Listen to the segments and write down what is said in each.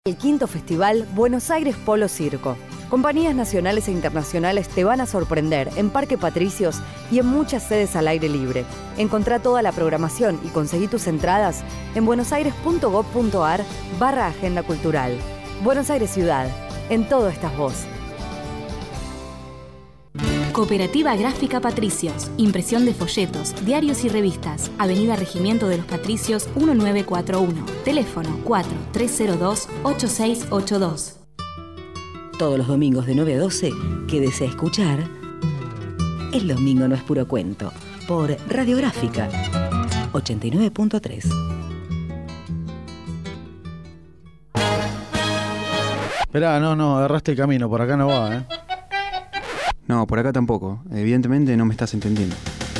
El quinto festival Buenos Aires Polo Circo. Compañías nacionales e internacionales te van a sorprender en Parque Patricios y en muchas sedes al aire libre. Encontrá toda la programación y conseguí tus entradas en buenosaires.gov.ar/agenda cultural. Buenos Aires Ciudad, en todo estás vos. Cooperativa Gráfica Patricios. Impresión de folletos, diarios y revistas. Avenida Regimiento de los Patricios 1941. Teléfono 4302-8682. Todos los domingos de 9 a 12, quédese a escuchar El Domingo No es Puro Cuento, por Radiográfica 89.3. Esperá, no, agarraste el camino, por acá no va, ¿eh? No, por acá tampoco. Evidentemente no me estás entendiendo.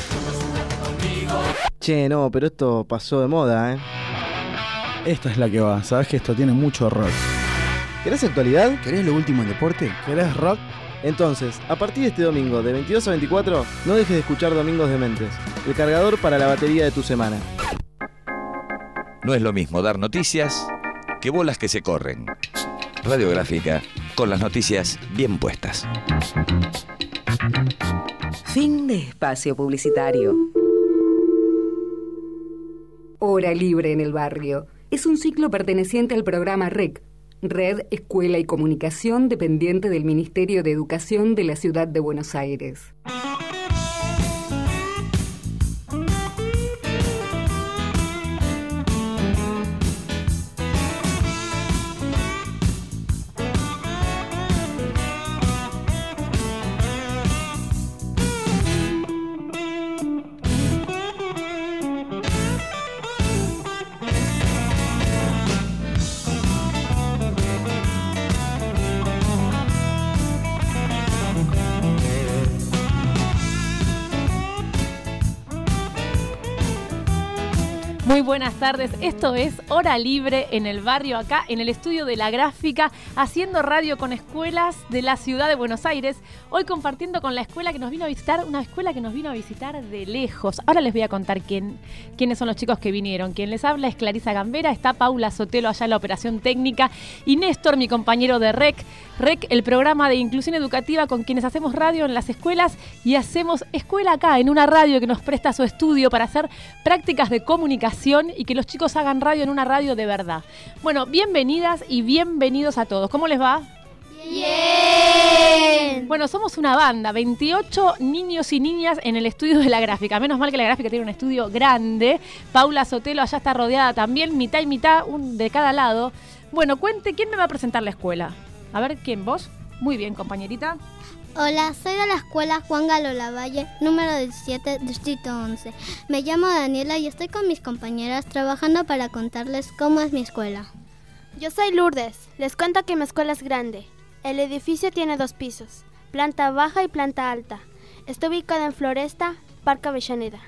Che, no, pero esto pasó de moda, ¿eh? Esta es la que va, sabes que esto tiene mucho rock. ¿Querés actualidad? ¿Querés lo último en deporte? ¿Querés rock? Entonces, a partir de este domingo, de 22 a 24, no dejes de escuchar Domingos Dementes, el cargador para la batería de tu semana. No es lo mismo dar noticias que bolas que se corren. Radiográfica, con las noticias bien puestas. Fin de espacio publicitario. Hora Libre en el Barrio. Es un ciclo perteneciente al programa REC, Red, Escuela y Comunicación, dependiente del Ministerio de Educación de la Ciudad de Buenos Aires. Muy buenas tardes, esto es Hora Libre en el Barrio, acá en el estudio de La Gráfica, haciendo radio con escuelas de la ciudad de Buenos Aires, hoy compartiendo con la escuela que nos vino a visitar, una escuela que nos vino a visitar de lejos. Ahora les voy a contar quiénes son los chicos que vinieron. Quien les habla es Clarisa Gambera, está Paula Sotelo allá en la operación técnica y Néstor, mi compañero de REC, el programa de inclusión educativa con quienes hacemos radio en las escuelas y hacemos escuela acá, en una radio que nos presta su estudio para hacer prácticas de comunicación y que los chicos hagan radio en una radio de verdad. Bueno, bienvenidas y bienvenidos a todos. ¿Cómo les va? Bien. Bueno, somos una banda, 28 niños y niñas en el estudio de La Gráfica. Menos mal que La Gráfica tiene un estudio grande. Paula Sotelo allá está rodeada también, mitad y mitad, de cada lado. Bueno, cuente, ¿quién me va a presentar la escuela? A ver, ¿quién? ¿Vos? Muy bien, compañerita. Hola, soy de la escuela Juan Galo Lavalle, número 17, distrito 11. Me llamo Daniela y estoy con mis compañeras trabajando para contarles cómo es mi escuela. Yo soy Lourdes. Les cuento que mi escuela es grande. El edificio tiene 2 pisos, planta baja y planta alta. Está ubicada en Floresta, Parque Avellaneda.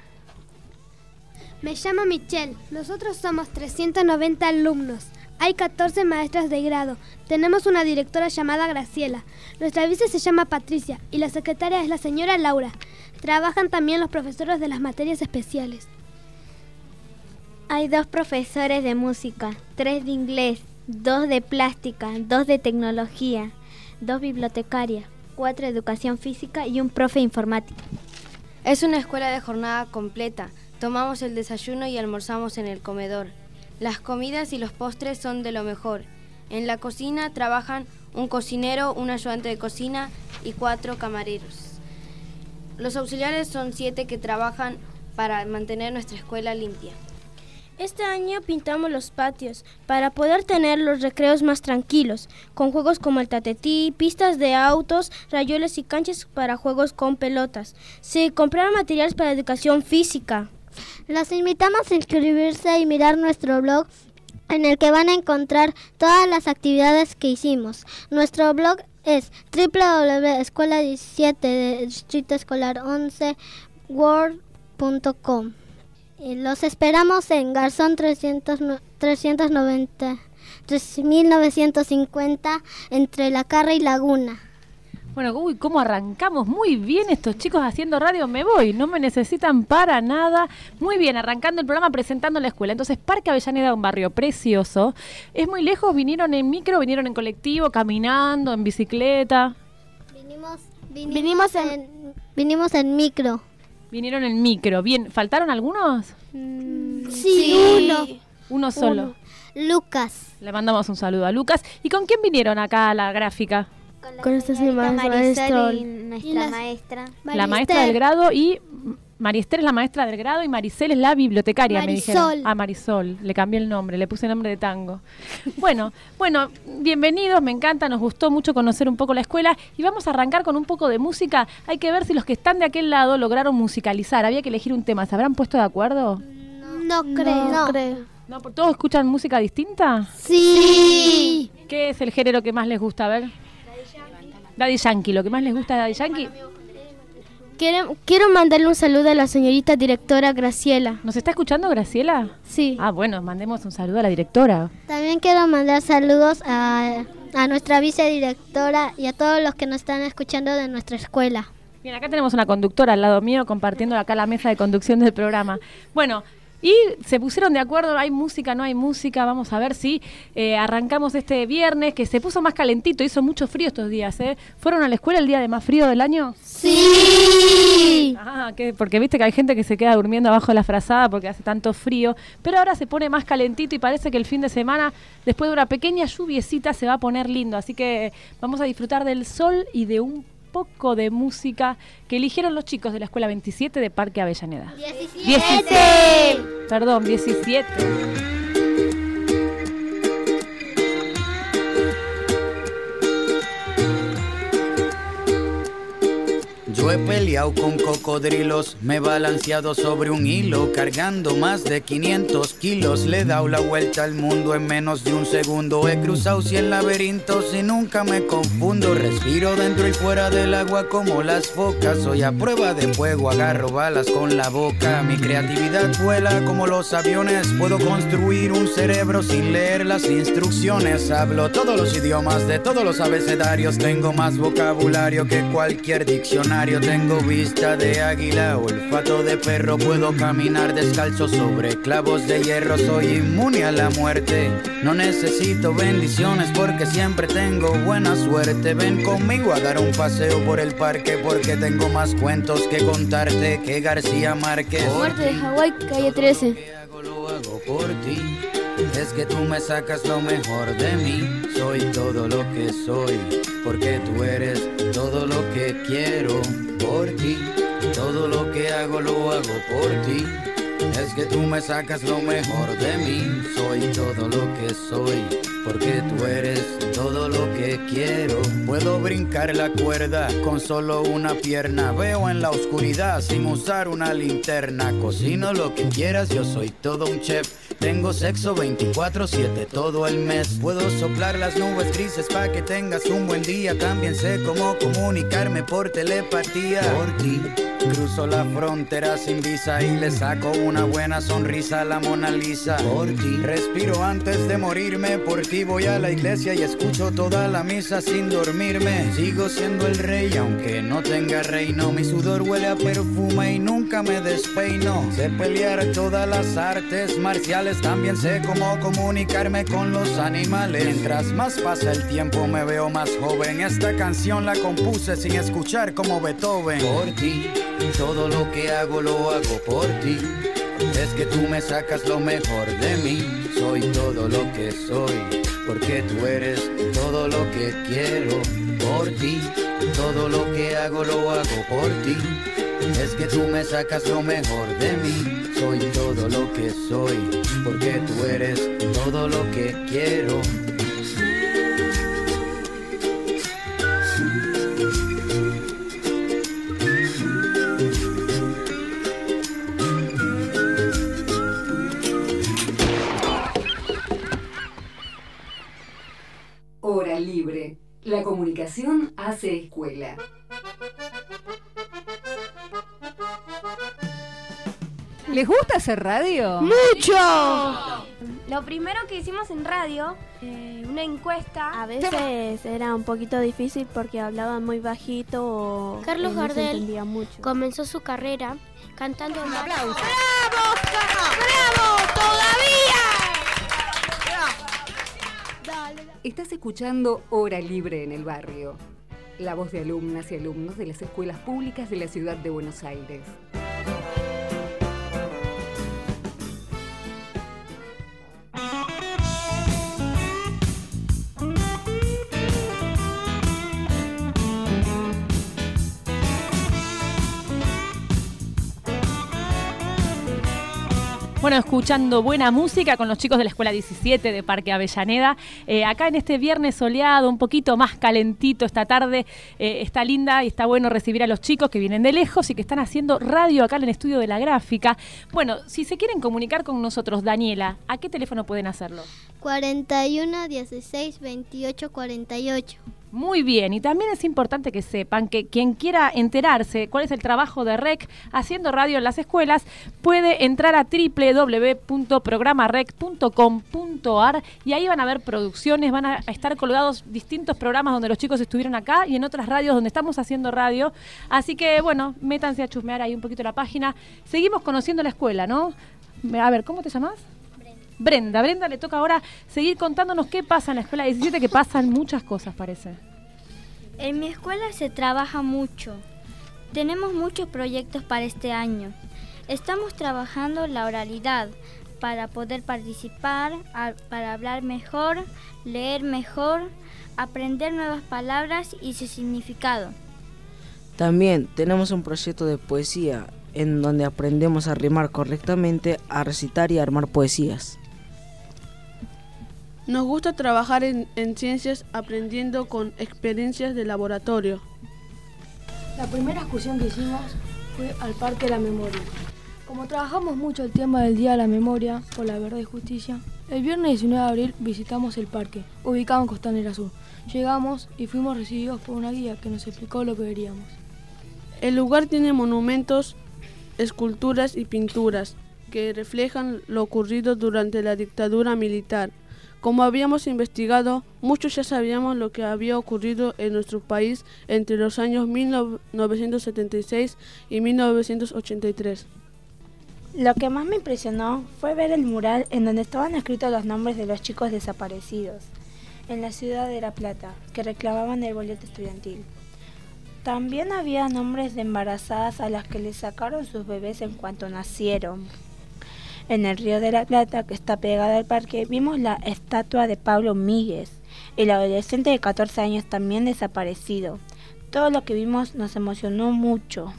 Me llamo Michelle. Nosotros somos 390 alumnos. Hay 14 maestras de grado. Tenemos una directora llamada Graciela. Nuestra vice se llama Patricia y la secretaria es la señora Laura. Trabajan también los profesores de las materias especiales. Hay 2 profesores de música, 3 de inglés, 2 de plástica, 2 de tecnología, 2 bibliotecarias, 4 de educación física y un profe informática. Es una escuela de jornada completa. Tomamos el desayuno y almorzamos en el comedor. Las comidas y los postres son de lo mejor. En la cocina trabajan un cocinero, un ayudante de cocina y 4 camareros. Los auxiliares son 7 que trabajan para mantener nuestra escuela limpia. Este año pintamos los patios para poder tener los recreos más tranquilos, con juegos como el tatetí, pistas de autos, rayoles y canchas para juegos con pelotas. Se compraron materiales para educación física. Los invitamos a inscribirse y mirar nuestro blog en el que van a encontrar todas las actividades que hicimos. Nuestro blog es www.escuela17 de Distrito Escolar 11 word.com. Los esperamos en Garzón 3950 entre La Carra y Laguna. Bueno, uy, cómo arrancamos muy bien estos chicos haciendo radio. Me voy, no me necesitan para nada. Muy bien, arrancando el programa, presentando la escuela. Entonces, Parque Avellaneda, un barrio precioso. ¿Es muy lejos? ¿Vinieron en micro, vinieron en colectivo, caminando, en bicicleta? Vinimos en micro. Vinieron en micro. Bien, ¿faltaron algunos? Sí, Uno solo. Lucas. Le mandamos un saludo a Lucas. ¿Y con quién vinieron acá a la gráfica? Con nuestra maestra y nuestra maestra. La maestra del grado y... Mariester es la maestra del grado y Maricel es la bibliotecaria, me dijeron. Marisol, le cambié el nombre, le puse nombre de tango. Bueno, bienvenidos, me encanta, nos gustó mucho conocer un poco la escuela y vamos a arrancar con un poco de música. Hay que ver si los que están de aquel lado lograron musicalizar, había que elegir un tema, ¿se habrán puesto de acuerdo? No creo. ¿No, ¿todos escuchan música distinta? Sí. ¿Qué es el género que más les gusta? A ver. Daddy Yankee, ¿lo que más les gusta de Daddy Yankee? Quiero mandarle un saludo a la señorita directora Graciela. ¿Nos está escuchando Graciela? Sí. Ah, bueno, mandemos un saludo a la directora. También quiero mandar saludos a nuestra vicedirectora y a todos los que nos están escuchando de nuestra escuela. Bien, acá tenemos una conductora al lado mío compartiendo acá la mesa de conducción del programa. Bueno, y se pusieron de acuerdo, hay música, no hay música, vamos a ver si arrancamos este viernes, que se puso más calentito, hizo mucho frío estos días, ¿eh? ¿Fueron a la escuela el día de más frío del año? Sí. Porque viste que hay gente que se queda durmiendo abajo de la frazada porque hace tanto frío, pero ahora se pone más calentito y parece que el fin de semana, después de una pequeña lluviecita, se va a poner lindo, así que vamos a disfrutar del sol y de un poco de música que eligieron los chicos de la Escuela 27 de Parque Avellaneda. 17. Perdón, 17. Yo he peleado con cocodrilos, me he balanceado sobre un hilo, cargando más de 500 kilos. Le he dado la vuelta al mundo en menos de un segundo. He cruzado 100 laberintos y nunca me confundo. Respiro dentro y fuera del agua como las focas. Soy a prueba de fuego, agarro balas con la boca. Mi creatividad vuela como los aviones. Puedo construir un cerebro sin leer las instrucciones. Hablo todos los idiomas de todos los abecedarios. Tengo más vocabulario que cualquier diccionario. Tengo vista de águila, olfato de perro. Puedo caminar descalzo sobre clavos de hierro. Soy inmune a la muerte. No necesito bendiciones porque siempre tengo buena suerte. Ven conmigo a dar un paseo por el parque porque tengo más cuentos que contarte que García Márquez. Muerte de Hawái, calle 13. Lo hago por ti. Es que tú me sacas lo mejor de mí. Soy todo lo que soy porque tú eres todo lo que quiero por ti. Todo lo que hago lo hago por ti. Es que tú me sacas lo mejor de mí. Soy todo lo que soy porque tú eres todo lo que quiero. Puedo brincar la cuerda con solo una pierna. Veo en la oscuridad sin usar una linterna. Cocino lo que quieras, yo soy todo un chef. Tengo sexo 24/7 todo el mes. Puedo soplar las nubes grises pa' que tengas un buen día. También sé cómo comunicarme por telepatía. Por ti cruzo la frontera sin visa y le saco una buena sonrisa a la Mona Lisa. Por ti respiro antes de morirme. Por ti voy a la iglesia y escucho toda la misa sin dormirme. Sigo siendo el rey aunque no tenga reino. Mi sudor huele a perfume y nunca me despeino. Sé pelear todas las artes marciales. También sé cómo comunicarme con los animales. Mientras más pasa el tiempo me veo más joven. Esta canción la compuse sin escuchar como Beethoven. Por ti, todo lo que hago lo hago por ti. Es que tú me sacas lo mejor de mí. Soy todo lo que soy porque tú eres todo lo que quiero por ti. Todo lo que hago lo hago por ti. Es que tú me sacas lo mejor de mí. Soy todo lo que soy porque tú eres todo lo que quiero. Hora libre. La comunicación hace escuela. ¿Les gusta hacer radio? ¡Mucho! Lo primero que hicimos en radio, una encuesta. A veces era un poquito difícil porque hablaban muy bajito o Carlos no se Gardel entendía mucho. comenzó su carrera cantando en ¡Aplausos! ¡Bravo, Carlos! ¡Bravo! ¡Todavía! Estás escuchando Hora Libre en el Barrio, la voz de alumnas y alumnos de las escuelas públicas de la ciudad de Buenos Aires. Bueno, escuchando buena música con los chicos de la Escuela 17 de Parque Avellaneda. Acá en este viernes soleado, un poquito más calentito esta tarde, está linda y está bueno recibir a los chicos que vienen de lejos y que están haciendo radio acá en el estudio de la gráfica. Bueno, si se quieren comunicar con nosotros, Daniela, ¿a qué teléfono pueden hacerlo? 41 16 28 48. Muy bien, y también es importante que sepan que quien quiera enterarse cuál es el trabajo de REC haciendo radio en las escuelas puede entrar a www.programarec.com.ar y ahí van a ver producciones, van a estar colgados distintos programas donde los chicos estuvieron acá y en otras radios donde estamos haciendo radio. Así que, bueno, métanse a chusmear ahí un poquito la página. Seguimos conociendo la escuela, ¿no? A ver, ¿cómo te llamas? Brenda, le toca ahora seguir contándonos qué pasa en la Escuela 17, que pasan muchas cosas, parece. En mi escuela se trabaja mucho. Tenemos muchos proyectos para este año. Estamos trabajando la oralidad para poder participar, para hablar mejor, leer mejor, aprender nuevas palabras y su significado. También tenemos un proyecto de poesía en donde aprendemos a rimar correctamente, a recitar y a armar poesías. Nos gusta trabajar en ciencias aprendiendo con experiencias de laboratorio. La primera excursión que hicimos fue al Parque de la Memoria. Como trabajamos mucho el tema del Día de la Memoria por la Verdad y Justicia, el viernes 19 de abril visitamos el parque, ubicado en Costanera Sur. Llegamos y fuimos recibidos por una guía que nos explicó lo que veríamos. El lugar tiene monumentos, esculturas y pinturas que reflejan lo ocurrido durante la dictadura militar. Como habíamos investigado, muchos ya sabíamos lo que había ocurrido en nuestro país entre los años 1976 y 1983. Lo que más me impresionó fue ver el mural en donde estaban escritos los nombres de los chicos desaparecidos en la ciudad de La Plata, que reclamaban el boleto estudiantil. También había nombres de embarazadas a las que les sacaron sus bebés en cuanto nacieron. En el Río de la Plata, que está pegado al parque, vimos la estatua de Pablo Míguez, el adolescente de 14 años también desaparecido. Todo lo que vimos nos emocionó mucho.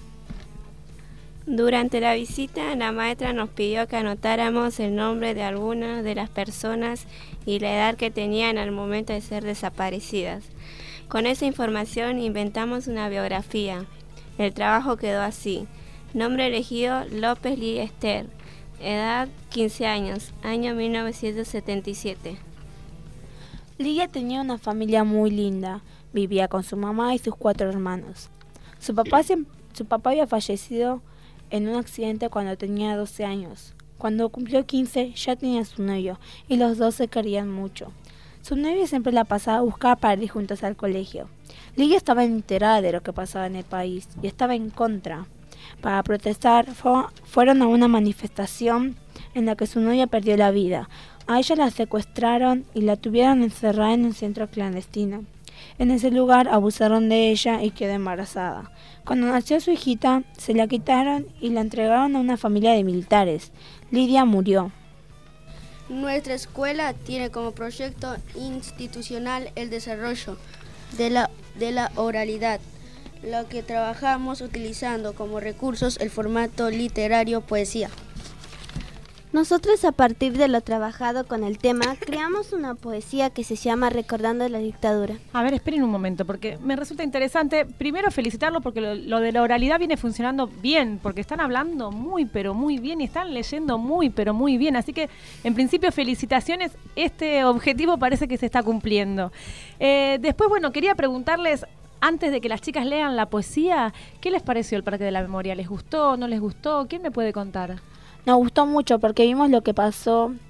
Durante la visita, la maestra nos pidió que anotáramos el nombre de algunas de las personas y la edad que tenían al momento de ser desaparecidas. Con esa información inventamos una biografía. El trabajo quedó así. Nombre elegido: López Lidia Esther. Edad: 15 años, año 1977. Lidia tenía una familia muy linda. Vivía con su mamá y sus 4 hermanos. Su papá había fallecido en un accidente cuando tenía 12 años. Cuando cumplió 15 ya tenía su novio y los dos se querían mucho. Su novio siempre la pasaba a buscar para ir juntos al colegio. Lidia estaba enterada de lo que pasaba en el país y estaba en contra. Para protestar fueron a una manifestación en la que su novia perdió la vida. A ella la secuestraron y la tuvieron encerrada en un centro clandestino. En ese lugar abusaron de ella y quedó embarazada. Cuando nació su hijita, se la quitaron y la entregaron a una familia de militares. Lidia murió. Nuestra escuela tiene como proyecto institucional el desarrollo de la oralidad, lo que trabajamos utilizando como recursos el formato literario poesía. Nosotros, a partir de lo trabajado con el tema, creamos una poesía que se llama Recordando la Dictadura. A ver, esperen un momento, porque me resulta interesante. Primero, felicitarlo porque lo de la oralidad viene funcionando bien, porque están hablando muy, pero muy bien y están leyendo muy, pero muy bien. Así que, en principio, felicitaciones. Este objetivo parece que se está cumpliendo. Después, bueno, quería preguntarles, antes de que las chicas lean la poesía, ¿qué les pareció el Parque de la Memoria? ¿Les gustó? ¿No les gustó? ¿Quién me puede contar? Nos gustó mucho porque vimos lo que pasó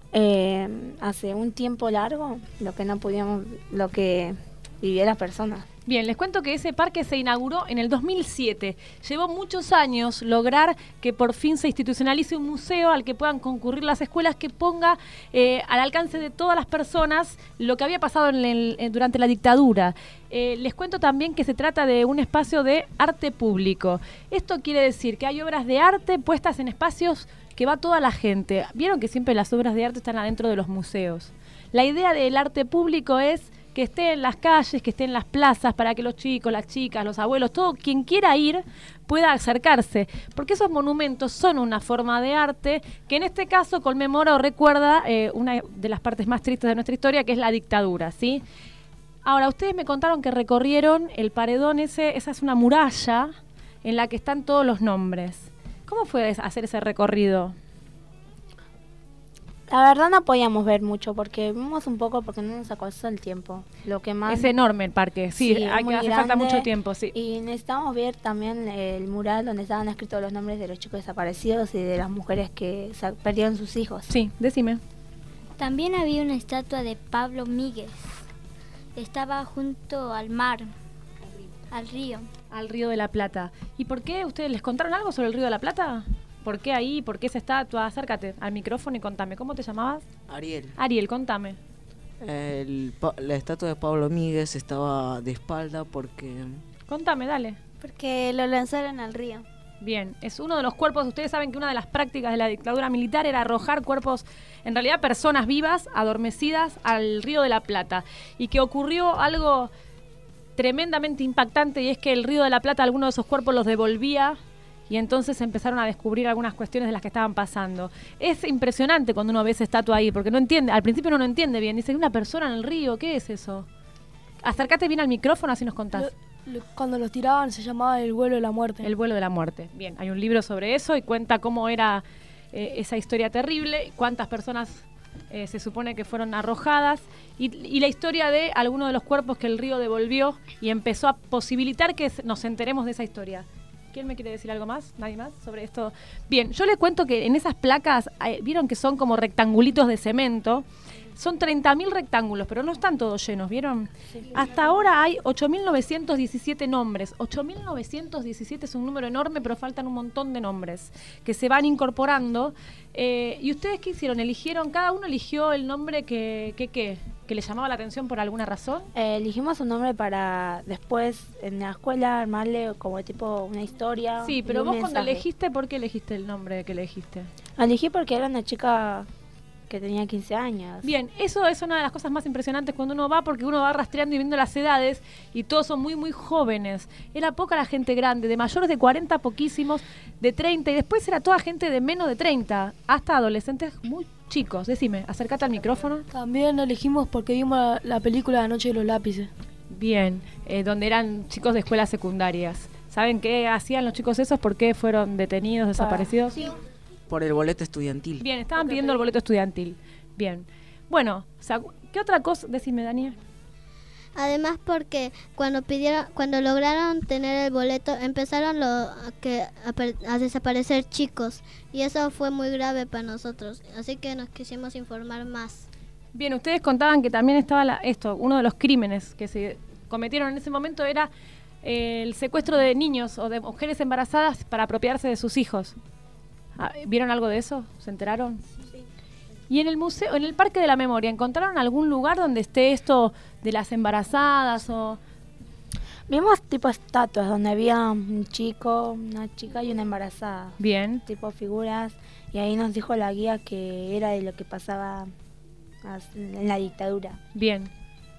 hace un tiempo largo lo que vivía las personas. Bien, les cuento que ese parque se inauguró en el 2007. Llevó muchos años lograr que por fin se institucionalice un museo al que puedan concurrir las escuelas, que ponga al alcance de todas las personas lo que había pasado durante la dictadura. Les cuento también que se trata de un espacio de arte público. Esto quiere decir que hay obras de arte puestas en espacios que va toda la gente. Vieron que siempre las obras de arte están adentro de los museos. La idea del arte público es que esté en las calles, que esté en las plazas, para que los chicos, las chicas, los abuelos, todo quien quiera ir pueda acercarse, porque esos monumentos son una forma de arte que en este caso conmemora o recuerda una de las partes más tristes de nuestra historia, que es la dictadura, ¿sí? Ahora, ustedes me contaron que recorrieron el paredón esa es una muralla en la que están todos los nombres. ¿Cómo fue hacer ese recorrido? La verdad no podíamos ver mucho porque vimos un poco porque no nos alcanzó el tiempo. Lo que más es enorme el parque, sí, hace falta mucho tiempo, sí. Y necesitamos ver también el mural donde estaban escritos los nombres de los chicos desaparecidos y de las mujeres que perdieron sus hijos. Sí, decime. También había una estatua de Pablo Míguez. Estaba junto al mar, al río. Al Río de la Plata. ¿Y por qué ustedes les contaron algo sobre el Río de la Plata? ¿Por qué ahí? ¿Por qué esa estatua? Acércate al micrófono y contame. ¿Cómo te llamabas? Ariel. Ariel, contame. La estatua de Pablo Míguez estaba de espalda porque... Contame, dale. Porque lo lanzaron al río. Bien, es uno de los cuerpos. Ustedes saben que una de las prácticas de la dictadura militar era arrojar cuerpos, en realidad personas vivas, adormecidas, al Río de la Plata. Y que ocurrió algo tremendamente impactante, y es que el Río de la Plata algunos de esos cuerpos los devolvía, y entonces empezaron a descubrir algunas cuestiones de las que estaban pasando. Es impresionante cuando uno ve esa estatua ahí, porque no entiende, al principio uno no entiende bien. Dice, una persona en el río, ¿qué es eso? Acércate bien al micrófono, así nos contás. Cuando los tiraban se llamaba el vuelo de la muerte. El vuelo de la muerte. Bien, hay un libro sobre eso y cuenta cómo era esa historia terrible, cuántas personas se supone que fueron arrojadas, y la historia de algunos de los cuerpos que el río devolvió y empezó a posibilitar que nos enteremos de esa historia. ¿Quién me quiere decir algo más? ¿Nadie más sobre esto? Bien, yo les cuento que en esas placas, vieron que son como rectangulitos de cemento. Son 30.000 rectángulos, pero no están todos llenos, ¿vieron? Sí. Hasta ahora hay 8.917 nombres. 8.917 es un número enorme, pero faltan un montón de nombres que se van incorporando. ¿Y ustedes qué hicieron? ¿Cada uno eligió el nombre que le llamaba la atención por alguna razón? Elegimos un nombre para después en la escuela armarle como tipo una historia. Sí, pero vos cuando elegiste, ¿por qué elegiste el nombre que elegiste? Elegí porque era una chica que tenía 15 años. Bien, eso es una de las cosas más impresionantes cuando uno va, porque uno va rastreando y viendo las edades y todos son muy, muy jóvenes. Era poca la gente grande, de mayores de 40 poquísimos, de 30, y después era toda gente de menos de 30, hasta adolescentes muy chicos. Decime, acércate al micrófono. También lo elegimos porque vimos la película La Noche de los Lápices. Bien, donde eran chicos de escuelas secundarias. ¿Saben qué hacían los chicos esos? ¿Por qué fueron detenidos, desaparecidos? Sí. Por el boleto estudiantil. Bien, estaban pidiendo el boleto estudiantil. Bien. Bueno, ¿qué otra cosa? Decime, Daniel. Además porque cuando lograron tener el boleto empezaron a desaparecer chicos, y eso fue muy grave para nosotros, así que nos quisimos informar más. Bien, ustedes contaban que también estaba uno de los crímenes que se cometieron en ese momento era el secuestro de niños o de mujeres embarazadas para apropiarse de sus hijos. ¿Vieron algo de eso? ¿Se enteraron? Sí. Y en el museo, en el Parque de la Memoria, ¿encontraron algún lugar donde esté esto de las embarazadas o...? Vimos tipo estatuas donde había un chico, una chica y una embarazada. Bien. Tipo figuras, y ahí nos dijo la guía que era de lo que pasaba en la dictadura. Bien.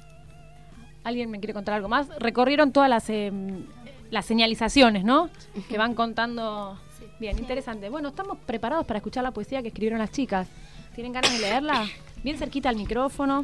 ¿Alguien me quiere contar algo más? Recorrieron todas las señalizaciones, ¿no? Que van contando... Bien, interesante. Bueno, estamos preparados para escuchar la poesía que escribieron las chicas. ¿Tienen ganas de leerla? Bien cerquita al micrófono.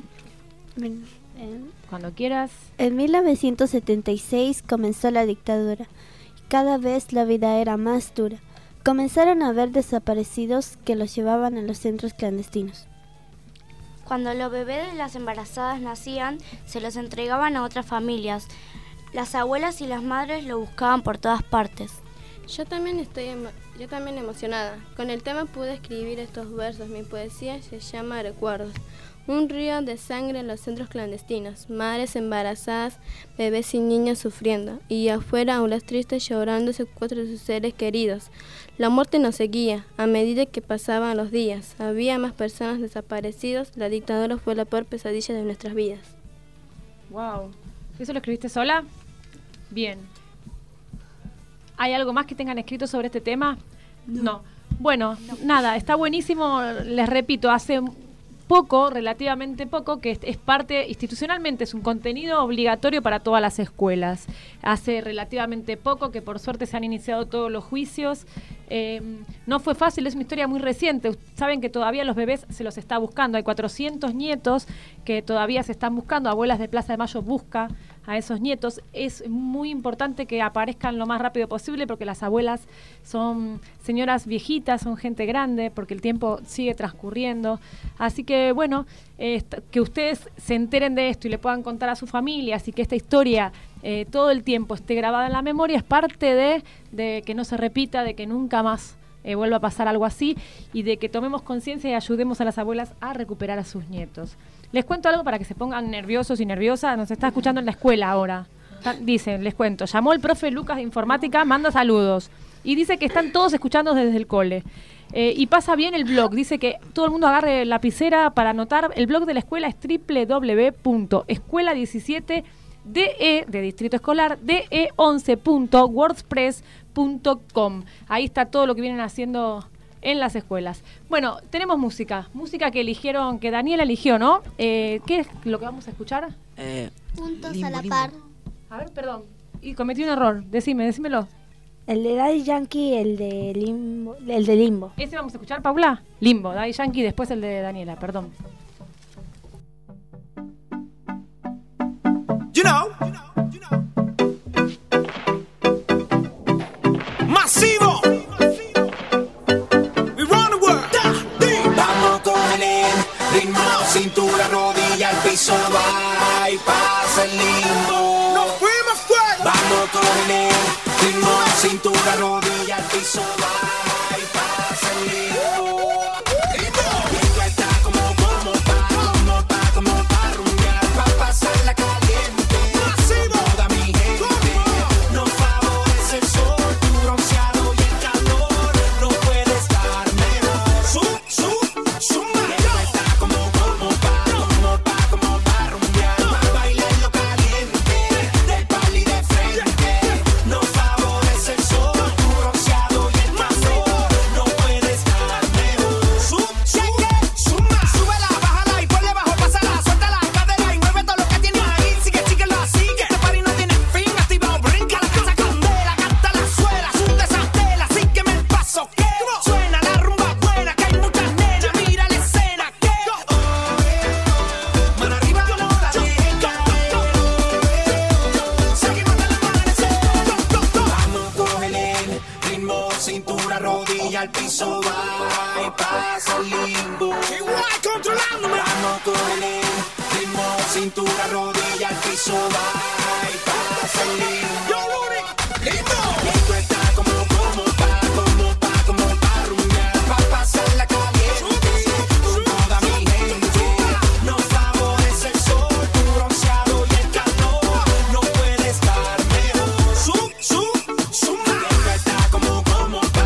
Cuando quieras. En 1976 comenzó la dictadura. Cada vez la vida era más dura. Comenzaron a haber desaparecidos que los llevaban a los centros clandestinos. Cuando los bebés de las embarazadas nacían, se los entregaban a otras familias. Las abuelas y las madres lo buscaban por todas partes. Yo también estoy Yo también emocionada. Con el tema pude escribir estos versos. Mi poesía se llama Recuerdos. Un río de sangre en los centros clandestinos, madres embarazadas, bebés y niños sufriendo, y afuera aulas tristes llorando secuestros de sus seres queridos. La muerte nos seguía, a medida que pasaban los días. Había más personas desaparecidas, la dictadura fue la peor pesadilla de nuestras vidas. Wow. ¿Eso lo escribiste sola? Bien. ¿Hay algo más que tengan escrito sobre este tema? No. Bueno, nada, está buenísimo, les repito, hace poco, relativamente poco, que es parte, institucionalmente es un contenido obligatorio para todas las escuelas. Hace relativamente poco que por suerte se han iniciado todos los juicios. No fue fácil, es una historia muy reciente. Saben que todavía los bebés se los está buscando. Hay 400 nietos que todavía se están buscando. Abuelas de Plaza de Mayo busca a esos nietos. Es muy importante que aparezcan lo más rápido posible porque las abuelas son señoras viejitas, son gente grande, porque el tiempo sigue transcurriendo. Así que, bueno, que ustedes se enteren de esto y le puedan contar a sus familias y que esta historia todo el tiempo esté grabada en la memoria es parte de que no se repita, de que nunca más vuelva a pasar algo así y de que tomemos conciencia y ayudemos a las abuelas a recuperar a sus nietos. Les cuento algo para que se pongan nerviosos y nerviosas. Nos está escuchando en la escuela ahora. Dicen, les cuento, llamó el profe Lucas de Informática, manda saludos. Y dice que están todos escuchando desde el cole. Y pasa bien el blog. Dice que todo el mundo agarre lapicera para anotar. El blog de la escuela es www.escuela17de de Distrito Escolar, de11.wordpress.com. Ahí está todo lo que vienen haciendo en las escuelas. Bueno, tenemos música que eligieron, que Daniela eligió, ¿no? ¿Qué es lo que vamos a escuchar? Juntos Limbo, a la Limbo. par. A ver, perdón. Y cometí un error. Decímelo. El de Daddy Yankee, el de Limbo. ¿Ese vamos a escuchar, Paula? Limbo, Daddy Yankee, después el de Daniela, perdón. You know. Masivo. We run the world. Vamos con el ritmo, cintura, rodilla, al piso, va y pasa el limbo. Nos fuimos fuera. Vamos con el ritmo, cintura, rodilla, al piso, va y pasa el limbo. Y tú estás como pa rumbear, pa pasarla caliente. Toda mi gente no favorece el sol, tu bronceado y el calor no puede estar mejor. Suma. Tú estás como pa rumbear, pa bailando caliente, del pali de frente. No favorece el sol, tu bronceado y el calor no puede estar mejor. Suma. Súbela, bájala y ponle bajo, pásala, suelta la cadera y mueve todo lo que tienes ahí. Sigue, lo sigue. Este party no tiene fin, activado, brinca la casa candela, canta la suela, sunde esas telas, sígueme el paso que suena la rumba buena, que hay muchas nenas, mira la escena que mano arriba no la dejen caer. Seguimos hasta el amanecer. Vamos con el ritmo, cintura, rodilla, al piso, va y pasa el limbo. Igual controlándome. Vamos con el ritmo, cintura, rodilla, al piso, va y pasa el limbo. Lindo. Y tú estás como pa rumbear, pa pasarla caliente. Con toda mi gente no favorece el sol, tu bronceado y el calor no puede estar mejor. Suma. Y tú estás como pa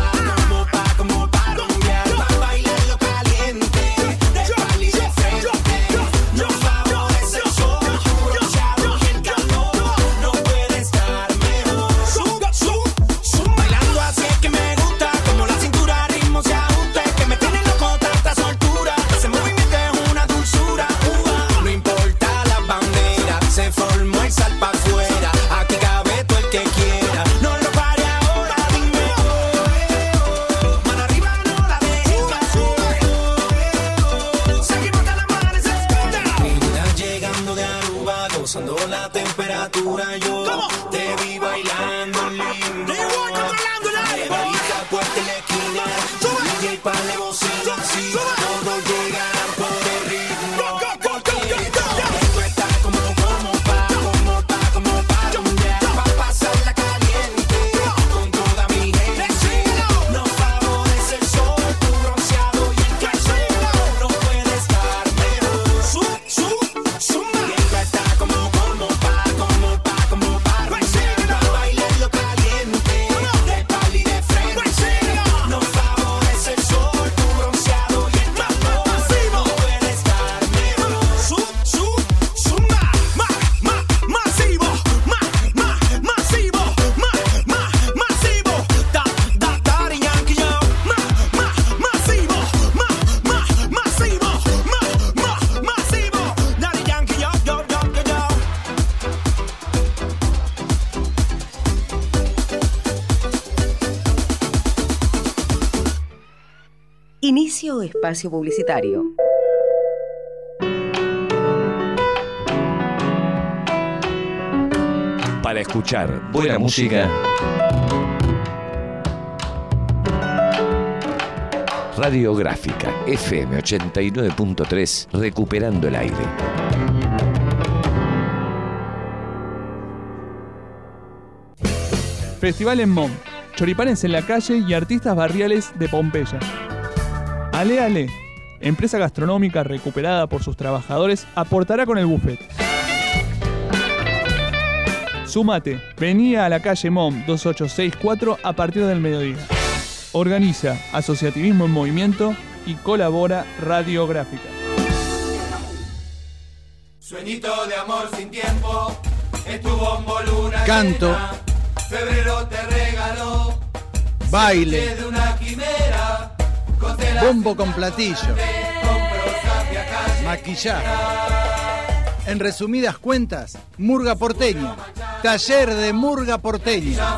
rumbear, pa bailarlo caliente, del pali de frente. No favorece el sol, tu bronceado y el calor no puede estar mejor. Bailando así es que me gusta, como la cintura ritmo se ajusta, es que me tiene loco tanta soltura, ese movimiento es una dulzura. No importa la bandera, se formó el sal pa' afuera, aquí cabe todo el que quiera, no lo pare ahora, dime mano arriba no la dejes caer. Seguimos hasta el amanecer. Trinidad llegando de Aruba, gozando la temperatura, yo te vi bailando lindo. De varita puesta en la esquina, DJ pan de bocina, sí, todos llegan por el ritmo. Porque tú estás como pa rumbear, pa pasarla caliente, con toda mi gente no favorece Inicio espacio publicitario. Para escuchar buena música, Radiográfica FM 89.3, recuperando el aire. Festival en MOM, choripanes en la calle y artistas barriales de Pompeya. Ale Ale, empresa gastronómica recuperada por sus trabajadores, aportará con el buffet. Súmate, vení a la calle MOM 2864 a partir del mediodía. Organiza Asociativismo en Movimiento y colabora Radiográfica. Sueñito de amor sin tiempo, es tu bombo luna canto, llena, febrero te regaló, baile, de una quimera, bombo con platillo, maquillaje. En resumidas cuentas, murga porteña, taller de murga porteña.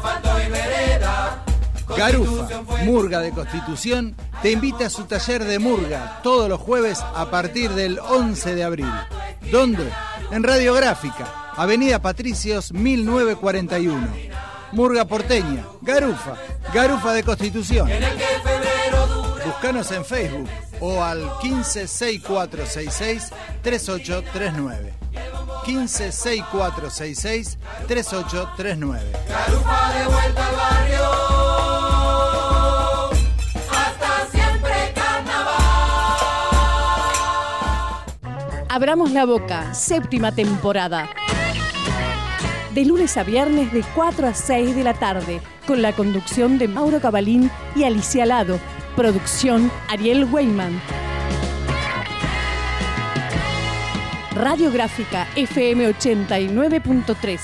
Garufa, Murga de Constitución, te invita a su taller de murga todos los jueves a partir del 11 de abril. ¿Dónde? En Radiográfica, Avenida Patricios 1941. Murga porteña, Garufa, Garufa de Constitución. Búscanos en Facebook o al 156466-3839. 156466-3839. Garufa de vuelta al barrio, hasta siempre carnaval. Abramos la boca, séptima temporada. De lunes a viernes de 4 a 6 de la tarde, con la conducción de Mauro Cabalín y Alicia Lado. Producción Ariel Weyman. Radiográfica FM 89.3.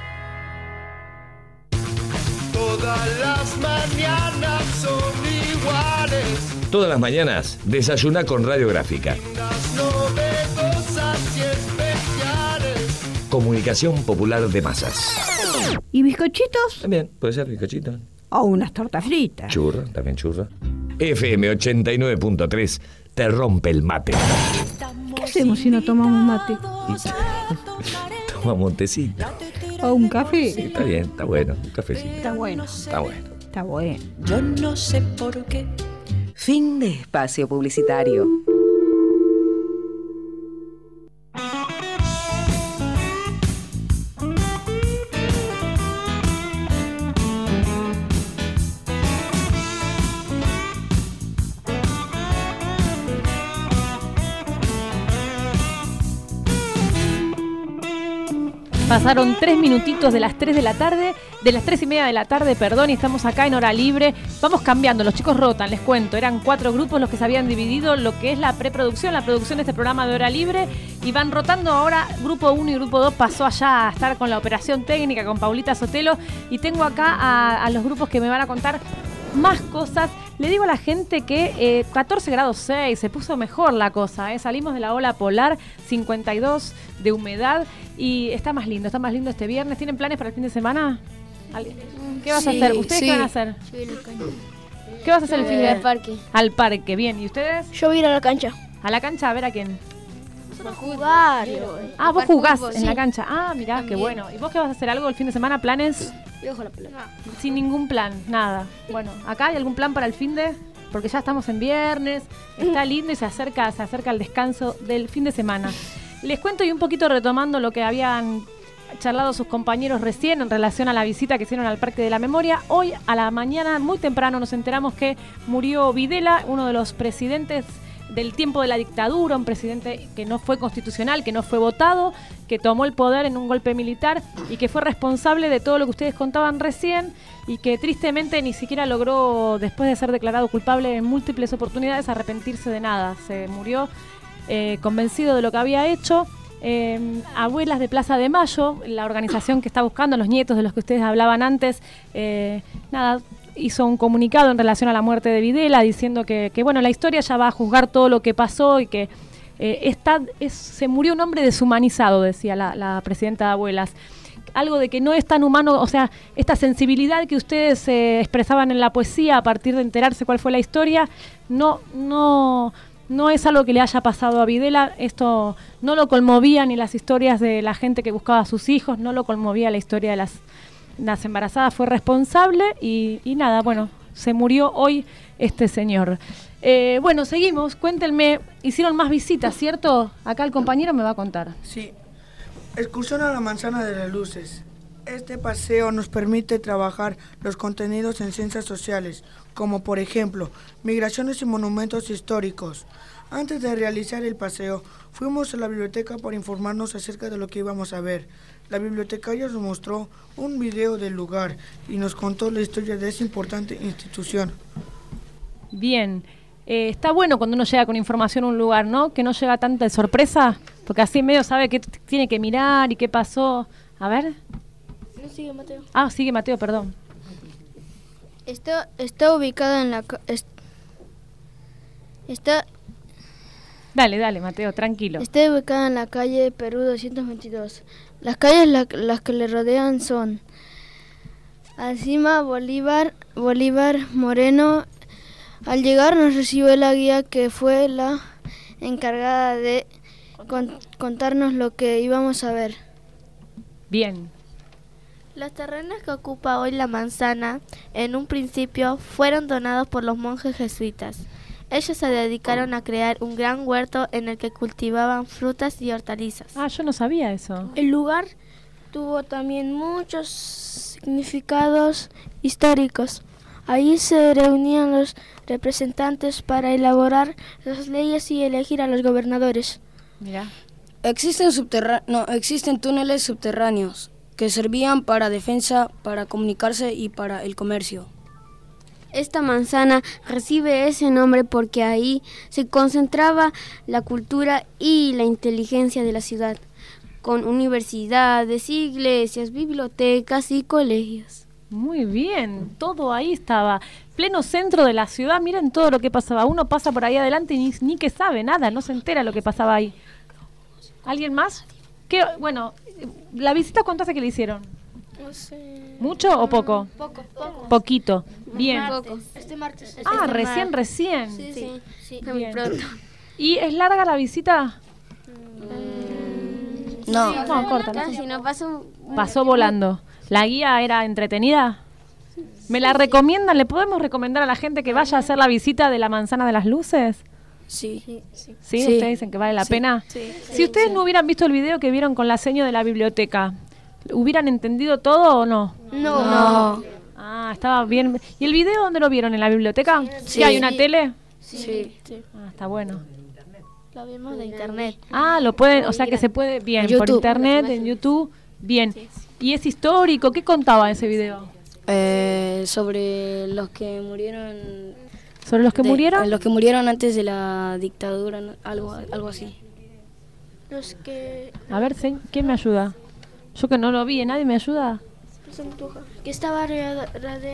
Todas las mañanas son iguales. Todas las mañanas, desayuna con Radiográfica. Novedosas y especiales. Comunicación popular de masas. ¿Y bizcochitos? También, puede ser bizcochito. O unas tortas fritas. Churro, también churro. FM 89.3 te rompe el mate. ¿Qué hacemos si no tomamos mate? Toma montecito. ¿O un café? Sí, está bien, está bueno. Un cafecito. Está bueno. Está bueno. Está bueno. Yo no sé por qué. Fin de espacio publicitario. Pasaron 3 minutitos de las 3 de la tarde, de las 3:30 de la tarde, perdón, y estamos acá en hora libre. Vamos cambiando, los chicos rotan, les cuento. Eran 4 grupos los que se habían dividido lo que es la preproducción, la producción de este programa de hora libre, y van rotando ahora. Grupo 1 y grupo 2 pasó allá a estar con la operación técnica, con Paulita Sotelo, y tengo acá a los grupos que me van a contar más cosas. Le digo a la gente que 14 grados 6, se puso mejor la cosa, ¿eh? Salimos de la ola polar, 52 de humedad y está más lindo este viernes. ¿Tienen planes para el fin de semana? ¿Qué vas a hacer? ¿Ustedes qué van a hacer? ¿Qué vas a hacer el fin de semana? Al parque. Al parque, bien. ¿Y ustedes? Yo voy a ir a la cancha. ¿A la cancha? A ver a quién. A jugar. Ah, vos jugás fútbol, en la cancha. Ah, mirá, también. Qué bueno. ¿Y vos qué vas a hacer algo el fin de semana? ¿Planes? Dejo la pelota. Sin ningún plan, nada. Bueno, ¿acá hay algún plan para el fin de? Porque ya estamos en viernes, está lindo y se acerca el descanso del fin de semana. Les cuento y un poquito retomando lo que habían charlado sus compañeros recién en relación a la visita que hicieron al Parque de la Memoria. Hoy a la mañana, muy temprano, nos enteramos que murió Videla, uno de los presidentes del tiempo de la dictadura, un presidente que no fue constitucional, que no fue votado, que tomó el poder en un golpe militar y que fue responsable de todo lo que ustedes contaban recién y que tristemente ni siquiera logró, después de ser declarado culpable en múltiples oportunidades, arrepentirse de nada. Se murió convencido de lo que había hecho. Abuelas de Plaza de Mayo, la organización que está buscando a los nietos de los que ustedes hablaban antes, hizo un comunicado en relación a la muerte de Videla diciendo que bueno, la historia ya va a juzgar todo lo que pasó y que se murió un hombre deshumanizado, decía la presidenta de Abuelas. Algo de que no es tan humano, o sea, esta sensibilidad que ustedes expresaban en la poesía a partir de enterarse cuál fue la historia, no es algo que le haya pasado a Videla. Esto no lo conmovía ni las historias de la gente que buscaba a sus hijos, no lo conmovía la historia de las embarazadas. Fue responsable y nada, bueno, se murió hoy este señor. Bueno, seguimos, cuéntenme, hicieron más visitas, ¿cierto? Acá el compañero me va a contar. Sí. Excursión a la Manzana de las Luces. Este paseo nos permite trabajar los contenidos en ciencias sociales, como por ejemplo, migraciones y monumentos históricos. Antes de realizar el paseo, fuimos a la biblioteca para informarnos acerca de lo que íbamos a ver. La bibliotecaria nos mostró un video del lugar y nos contó la historia de esa importante institución. Bien. Está bueno cuando uno llega con información a un lugar, ¿no? Que no llega tanta de sorpresa, porque así medio sabe qué tiene que mirar y qué pasó. A ver. No, sigue Mateo. Ah, sigue Mateo, perdón. Está ubicada en la... Dale, Mateo, tranquilo. Está ubicada en la calle Perú 222. Las calles las que le rodean son Encima Bolívar, Moreno. Al llegar nos recibió la guía que fue la encargada de contarnos lo que íbamos a ver. Bien. Los terrenos que ocupa hoy la manzana, en un principio, fueron donados por los monjes jesuitas. Ellos se dedicaron a crear un gran huerto en el que cultivaban frutas y hortalizas. Ah, yo no sabía eso. El lugar tuvo también muchos significados históricos. Ahí se reunían los representantes para elaborar las leyes y elegir a los gobernadores. Mira. Existen túneles subterráneos que servían para defensa, para comunicarse y para el comercio. Esta manzana recibe ese nombre porque ahí se concentraba la cultura y la inteligencia de la ciudad, con universidades, iglesias, bibliotecas y colegios. Muy bien, todo ahí estaba, pleno centro de la ciudad. Miren todo lo que pasaba. Uno pasa por ahí adelante y ni que sabe nada, no se entera lo que pasaba ahí. ¿Alguien más? Bueno, ¿la visita cuánto hace que le hicieron? No sé. ¿Mucho o poco? Poco. Poquito. Bien. Este martes. Recién. Sí. Bien. Pronto. ¿Y es larga la visita? No, corta. Casi no pasó volando. ¿La guía era entretenida? ¿Me la recomiendan? ¿Le podemos recomendar a la gente que vaya a hacer la visita de la Manzana de las Luces? Sí. ¿Sí? ¿Ustedes dicen que vale la pena? Sí. Si ustedes no hubieran visto el video que vieron con la seño de la biblioteca, ¿hubieran entendido todo o no? No. Ah, estaba bien. ¿Y el video dónde lo vieron? ¿En la biblioteca? Sí. ¿Hay una tele? Sí. Ah, está bueno. Lo vimos de internet. Ah, lo pueden, o sea que se puede, bien, por internet, en YouTube, bien. ¿Y es histórico? ¿Qué contaba ese video? Sobre los que murieron... ¿Sobre los que murieron? Los que murieron antes de la dictadura, ¿no? algo así. Los que... A ver, ¿quién me ayuda? Yo que no lo vi, ¿nadie me ayuda? Que estaba rodeada...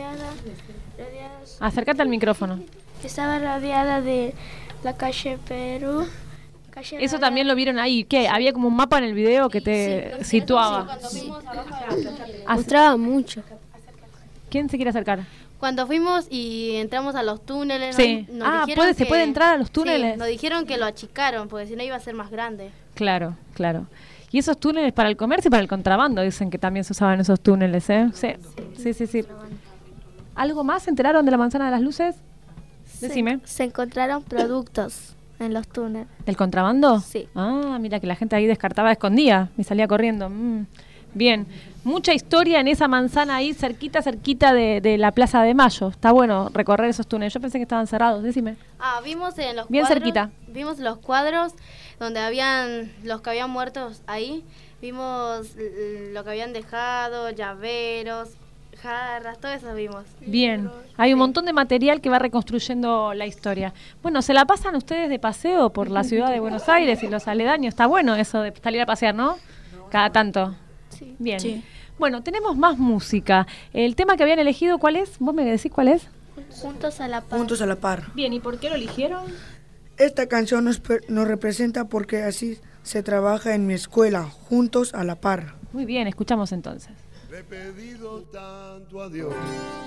Acércate al micrófono. Que estaba rodeada de la calle Perú. Eso también lo vieron ahí. ¿Qué? Había como un mapa en el video que te situaba. Mostraba mucho. ¿Quién se quiere acercar? Cuando fuimos y entramos a los túneles, sí. nos dijeron ¿se puede entrar a los túneles? Sí, nos dijeron que lo achicaron, porque si no iba a ser más grande. Claro. Y esos túneles para el comercio y para el contrabando, dicen que también se usaban esos túneles, ¿eh? Sí. ¿Algo más se enteraron de la Manzana de las Luces? Decime. Se encontraron productos en los túneles. ¿Del contrabando? Sí. Ah, mira que la gente ahí descartaba, escondía y salía corriendo. Bien. Mucha historia en esa manzana ahí, cerquita de la Plaza de Mayo. Está bueno recorrer esos túneles. Yo pensé que estaban cerrados, decime. Vimos en los bien cuadros, cerquita. Vimos los cuadros donde habían los que habían muerto ahí. Vimos lo que habían dejado, llaveros, jarras, todo eso vimos. Bien, hay un montón de material que va reconstruyendo la historia. Bueno, ¿se la pasan ustedes de paseo por la ciudad de Buenos Aires y los aledaños? Está bueno eso de salir a pasear, ¿no? Cada tanto. Sí. Bien. Sí. Bueno, tenemos más música. El tema que habían elegido, ¿cuál es? ¿Vos me decís cuál es? Juntos a la par. Juntos a la par. Bien, ¿y por qué lo eligieron? Esta canción nos representa porque así se trabaja en mi escuela, juntos a la par. Muy bien, escuchamos entonces. Le he pedido tanto a Dios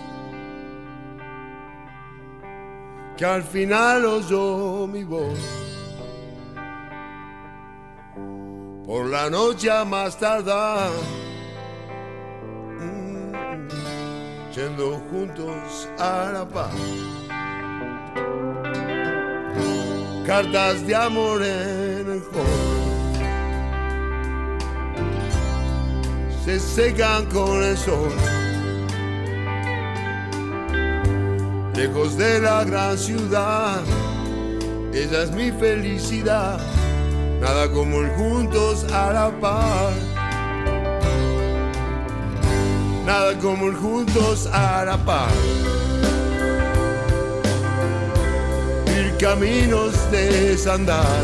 que al final oyó mi voz. Por la noche a más tardar, yendo juntos a la paz. Cartas de amor en el hall se secan con el sol. Lejos de la gran ciudad, ella es mi felicidad. Nada como el juntos a la par. Nada como el juntos a la par. Ir caminos desandar.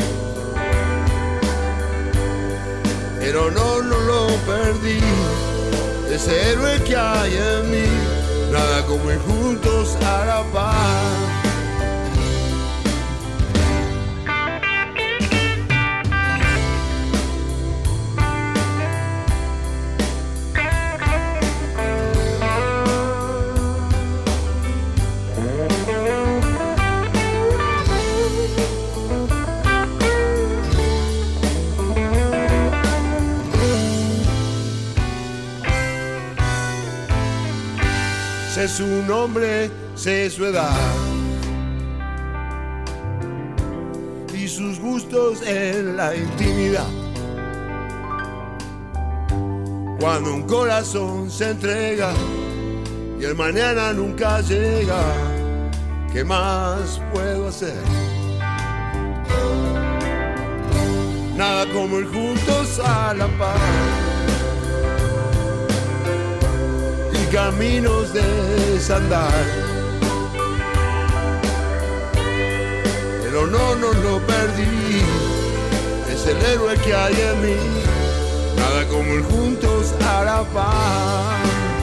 Pero no lo perdí. Ese héroe que hay en mí. Nada como ir juntos a la par. Sé su nombre, sé su edad y sus gustos en la intimidad. Cuando un corazón se entrega y el mañana nunca llega, ¿qué más puedo hacer? Nada como ir juntos a la par. Caminos desandar, pero no lo perdí. Es el héroe que hay en mí. Nada como ir juntos a la par.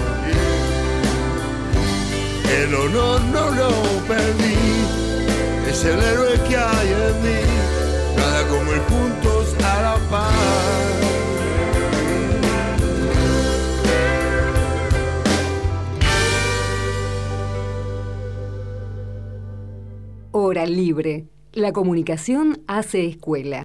El honor no lo perdí. Es el héroe que hay en mí. Nada como ir juntos a la par. Hora Libre. La comunicación hace escuela.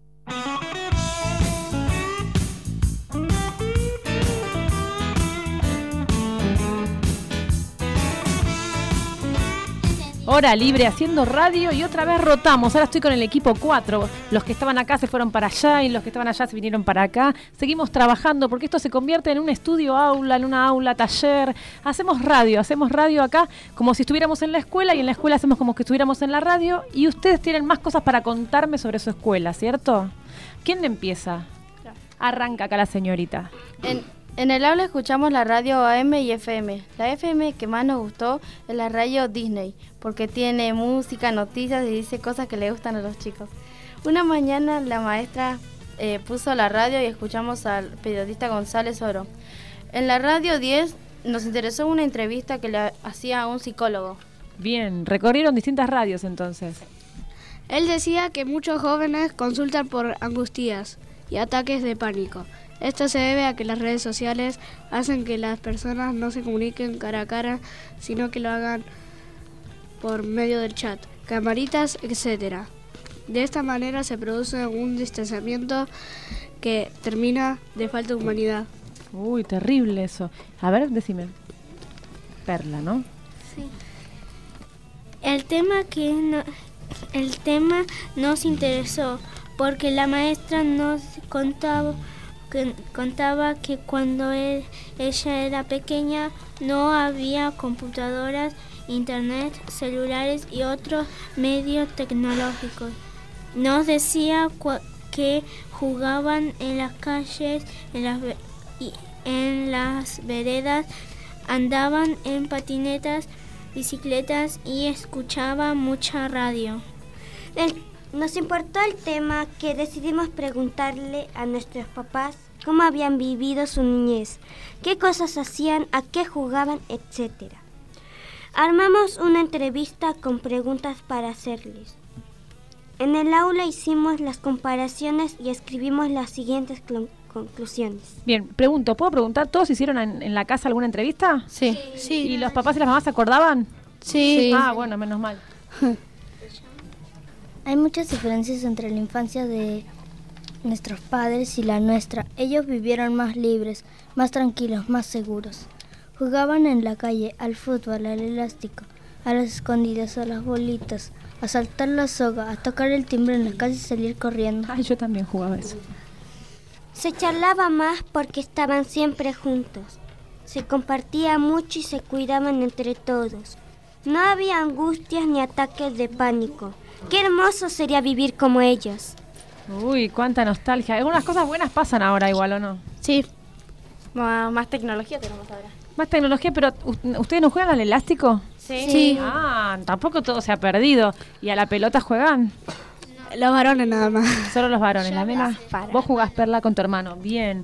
Hora Libre haciendo radio y otra vez rotamos. Ahora estoy con el equipo 4. Los que estaban acá se fueron para allá y los que estaban allá se vinieron para acá. Seguimos trabajando porque esto se convierte en un estudio aula, en una aula taller. Hacemos radio acá como si estuviéramos en la escuela y en la escuela hacemos como que estuviéramos en la radio y ustedes tienen más cosas para contarme sobre su escuela, ¿cierto? ¿Quién empieza? Arranca acá la señorita. En el aula escuchamos la radio AM y FM. La FM que más nos gustó es la radio Disney, porque tiene música, noticias y dice cosas que le gustan a los chicos. Una mañana la maestra puso la radio y escuchamos al periodista González Oro. En la radio 10 nos interesó una entrevista que le hacía a un psicólogo. Bien, recorrieron distintas radios entonces. Él decía que muchos jóvenes consultan por angustias y ataques de pánico. Esto se debe a que las redes sociales hacen que las personas no se comuniquen cara a cara, sino que lo hagan por medio del chat, camaritas, etc. De esta manera se produce un distanciamiento que termina de falta de humanidad. Uy, terrible eso. A ver, decime. Perla, ¿no? Sí. El tema nos interesó porque la maestra nos contaba que cuando ella era pequeña no había computadoras, internet, celulares y otros medios tecnológicos. Nos decía que jugaban en las calles, en las veredas, andaban en patinetas, bicicletas y escuchaban mucha radio. Nos importó el tema que decidimos preguntarle a nuestros papás cómo habían vivido su niñez, qué cosas hacían, a qué jugaban, etc. Armamos una entrevista con preguntas para hacerles. En el aula hicimos las comparaciones y escribimos las siguientes conclusiones. Bien, pregunto, ¿puedo preguntar? ¿Todos hicieron en la casa alguna entrevista? Sí. ¿Y los papás y las mamás se acordaban? Sí. Ah, bueno, menos mal. Hay muchas diferencias entre la infancia de nuestros padres y la nuestra. Ellos vivieron más libres, más tranquilos, más seguros. Jugaban en la calle, al fútbol, al elástico, a las escondidas, a las bolitas, a saltar la soga, a tocar el timbre en la casa y salir corriendo. Ay, yo también jugaba eso. Se charlaba más porque estaban siempre juntos. Se compartía mucho y se cuidaban entre todos. No había angustias ni ataques de pánico. Qué hermoso sería vivir como ellos. Uy, cuánta nostalgia. Algunas cosas buenas pasan ahora igual, ¿o no? Sí. Más tecnología tenemos ahora. Más tecnología, pero ¿ustedes no juegan al elástico? Sí. Ah, tampoco todo se ha perdido. ¿Y a la pelota juegan? Los varones nada más. Solo los varones, la nena. Vos jugás, Perla, con tu hermano. Bien.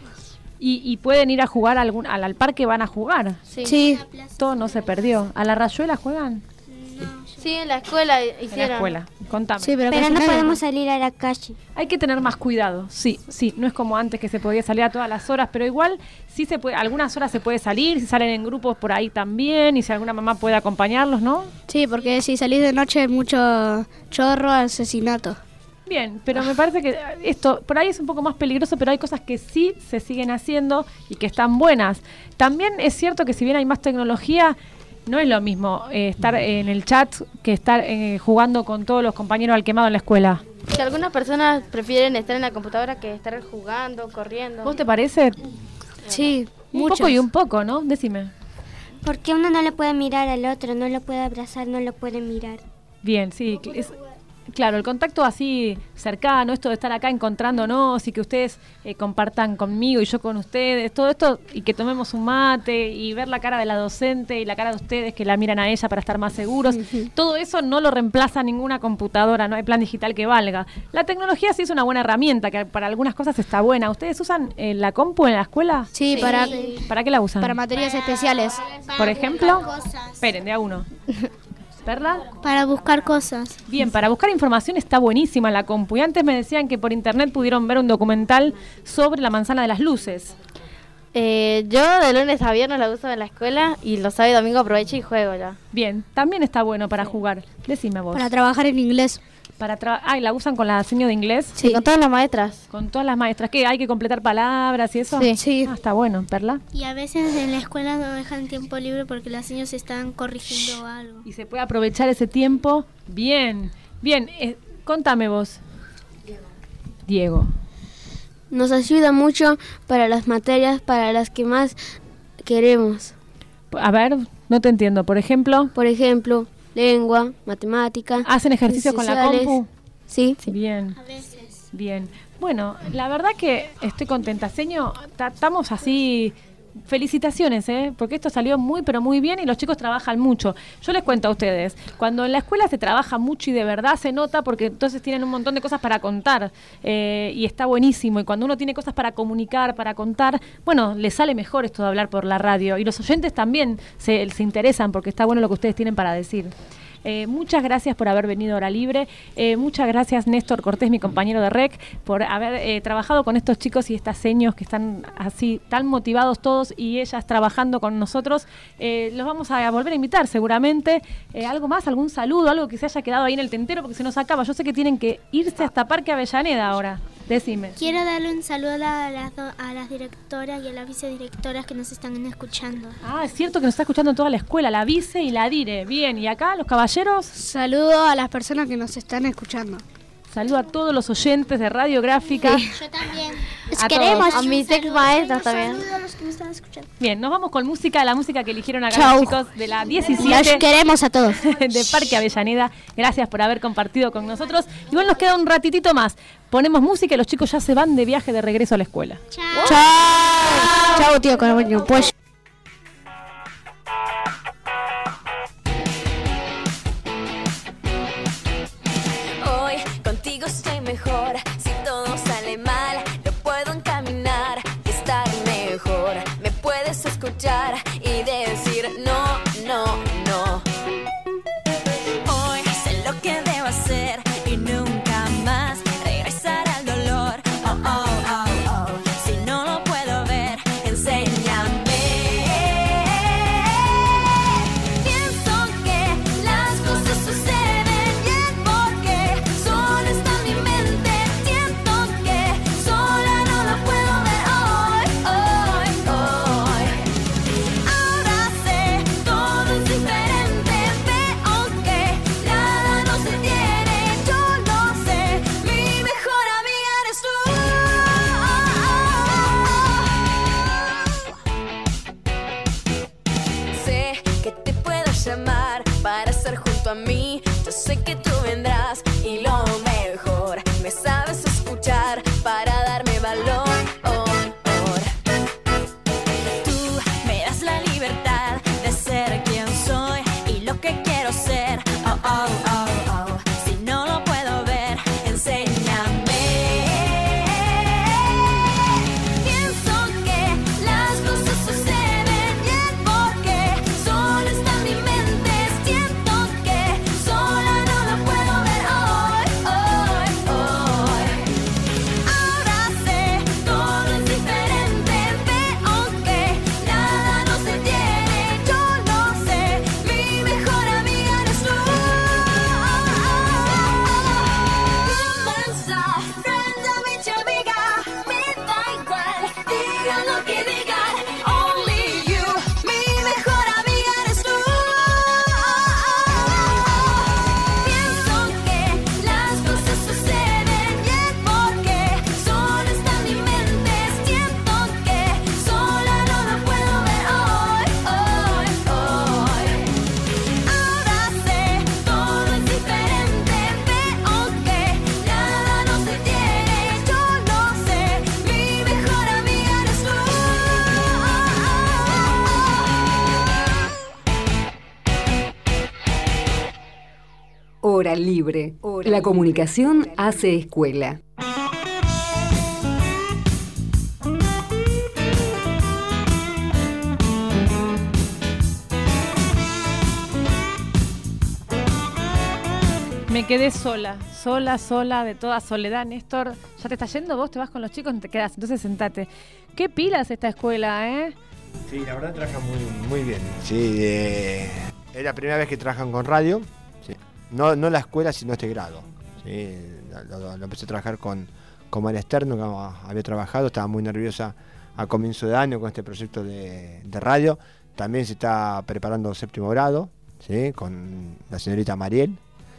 ¿Y pueden ir a jugar al parque? ¿Van a jugar? Sí. Todo no se perdió. ¿A la rayuela juegan? Sí, en la escuela hicieron. En la escuela, contame. Sí, pero no podemos salir a la calle. Hay que tener más cuidado, sí. No es como antes que se podía salir a todas las horas, pero igual sí se puede, algunas horas se puede salir, si salen en grupos por ahí también, y si alguna mamá puede acompañarlos, ¿no? Sí, porque si salís de noche hay mucho chorro, asesinato. Bien, pero me parece que esto por ahí es un poco más peligroso, pero hay cosas que sí se siguen haciendo y que están buenas. También es cierto que si bien hay más tecnología, no es lo mismo estar en el chat que estar jugando con todos los compañeros al quemado en la escuela. Que algunas personas prefieren estar en la computadora que estar jugando, corriendo. ¿Vos te parece? Sí, un poco y un poco, ¿no? Decime. Porque uno no le puede mirar al otro, no lo puede abrazar, no lo puede mirar. Bien, sí. Claro, el contacto así cercano, esto de estar acá encontrándonos y que ustedes compartan conmigo y yo con ustedes, todo esto, y que tomemos un mate y ver la cara de la docente y la cara de ustedes que la miran a ella para estar más seguros, todo eso no lo reemplaza ninguna computadora, no hay plan digital que valga. La tecnología sí es una buena herramienta, que para algunas cosas está buena. ¿Ustedes usan la compu en la escuela? Sí, ¿Para qué la usan? Para materias especiales. Por ejemplo, esperen, de a uno. ¿Perla? Para buscar cosas. Bien, para buscar información está buenísima la compu. Y antes me decían que por internet pudieron ver un documental sobre la manzana de las luces. Yo de lunes a viernes la uso en la escuela y los sábados y domingos aprovecho y juego ya. Bien, también está bueno para jugar. Decime vos. Para trabajar en inglés. ¿Y la usan con la seño de inglés? Sí, con todas las maestras. Con todas las maestras. ¿Qué? ¿Hay que completar palabras y eso? Sí. Ah, está bueno, Perla. Y a veces en la escuela no dejan tiempo libre porque las niñas están corrigiendo algo. Y se puede aprovechar ese tiempo. Bien. Contame vos. Diego. Nos ayuda mucho para las materias para las que más queremos. A ver, no te entiendo. Por ejemplo, lengua, matemática. ¿Hacen ejercicios con la compu? Sí. Bien. A veces. Bien. Bueno, la verdad que estoy contenta. Señor, estamos así. Felicitaciones, porque esto salió muy, pero muy bien y los chicos trabajan mucho. Yo les cuento a ustedes, cuando en la escuela se trabaja mucho y de verdad se nota porque entonces tienen un montón de cosas para contar y está buenísimo. Y cuando uno tiene cosas para comunicar, para contar, bueno, les sale mejor esto de hablar por la radio. Y los oyentes también se interesan porque está bueno lo que ustedes tienen para decir. Muchas gracias por haber venido a Hora Libre. Muchas gracias, Néstor Cortés, mi compañero de REC, por haber trabajado con estos chicos y estas seños que están así tan motivados todos y ellas trabajando con nosotros. Los vamos a volver a invitar seguramente. ¿Algo más? ¿Algún saludo? ¿Algo que se haya quedado ahí en el tintero? Porque se nos acaba. Yo sé que tienen que irse hasta Parque Avellaneda ahora. Decime. Quiero darle un saludo a las directoras y a las vicedirectoras que nos están escuchando. Ah, es cierto que nos está escuchando toda la escuela, la vice y la dire. Bien, ¿y acá los caballeros? Saludo a las personas que nos están escuchando. Saludo a todos los oyentes de Radiográfica. Sí. Yo también. A mis ex maestras también. Saludo a los que me están escuchando. Bien, nos vamos con música, la música que eligieron acá los chicos de la 17. Los queremos a todos. De Parque Avellaneda. Gracias por haber compartido con nosotros. Igual nos queda un ratitito más. Ponemos música y los chicos ya se van de viaje de regreso a la escuela. Chao, tío, con pues. Hoy contigo estoy mejor. Si todo sale mal, lo puedo encaminar y estar mejor. Me puedes escuchar y decir no, no, no. Hoy sé lo que debo hacer y no Hora Libre. La comunicación hace escuela. Me quedé sola, de toda soledad. Néstor, ¿ya te estás yendo vos? ¿Te vas con los chicos? No te quedás, entonces sentate. ¿Qué pilas esta escuela, eh? Sí, la verdad trabajan muy bien. Sí, es la primera vez que trabajan con radio. Sí. No la escuela, sino este grado. Sí, lo empecé a trabajar con María Externo, que había trabajado, estaba muy nerviosa a comienzo de año con este proyecto de radio. También se está preparando 7º grado, ¿sí? Con la señorita Mariel.